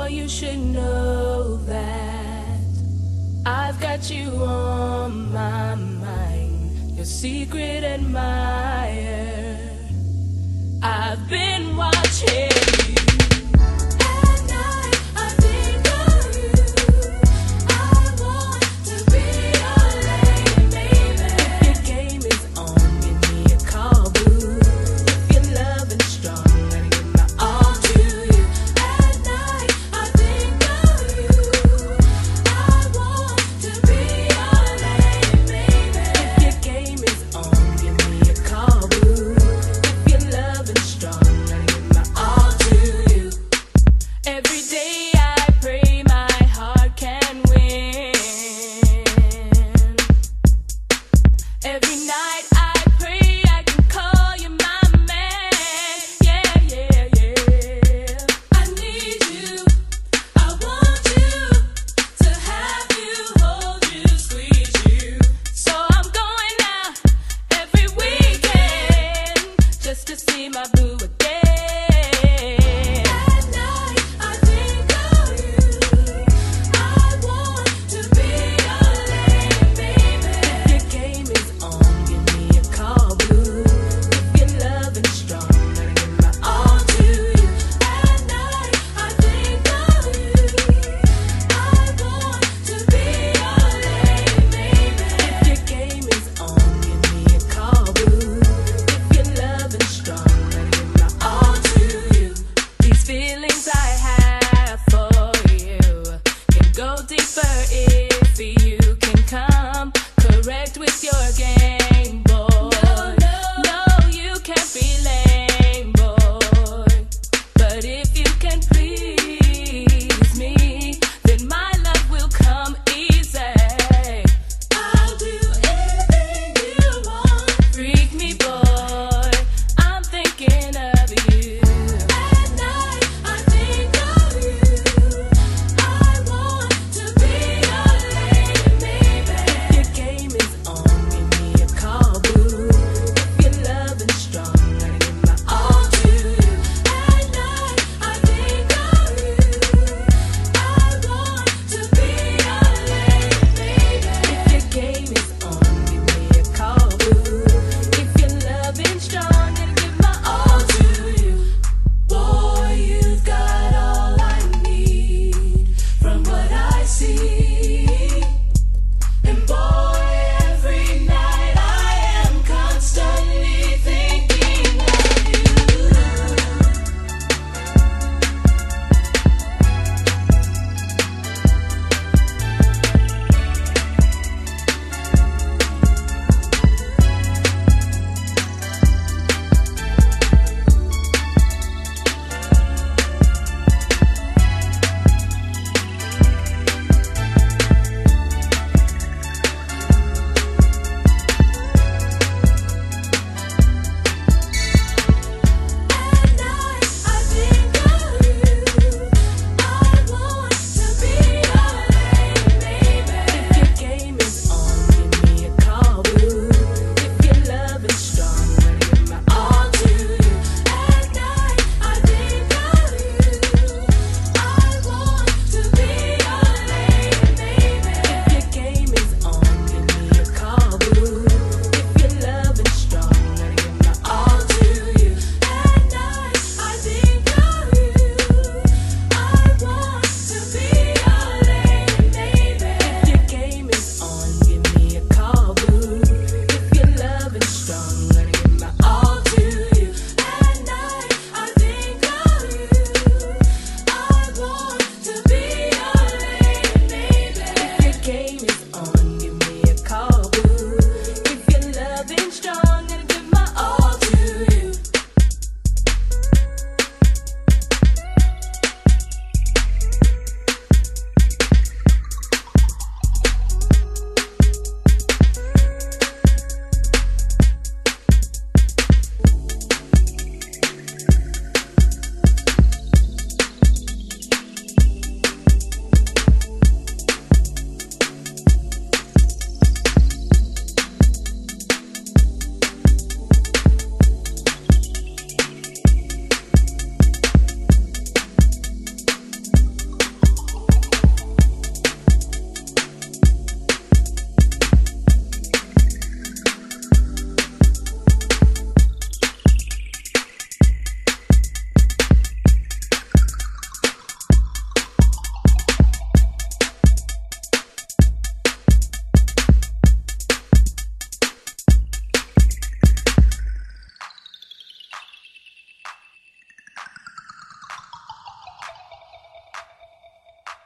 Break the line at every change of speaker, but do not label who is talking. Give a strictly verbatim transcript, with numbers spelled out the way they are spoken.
you should know that I've got you on my mind, your secret admirer. I've been watching you. At night I think of you. I want to be your lady, baby. If your game is on, give me a call, boo. If you're loving strong, gotta give my all to you. At night I think of you. I want to be your lady, baby. If your game is on, give me a call, boo. If you're loving strong, gotta give my all to you. Every day I pray my heart can win. Every night I pray I can call you my man. Yeah, yeah, yeah. I need you, I want you, to have you, hold you, squeeze you. So I'm going out every weekend just to see my boo again. At night I think of you. I want to be your lady, baby. If your game is on, give me a call, boo. If you're loving strong, gotta give my all to you. At night I think of you. I want to be your lady, baby. If your game is on, give me a call, boo. If you're loving strong, gotta give my all to you. These feelings I have for you can go deeper if you can come correct with your game, boy.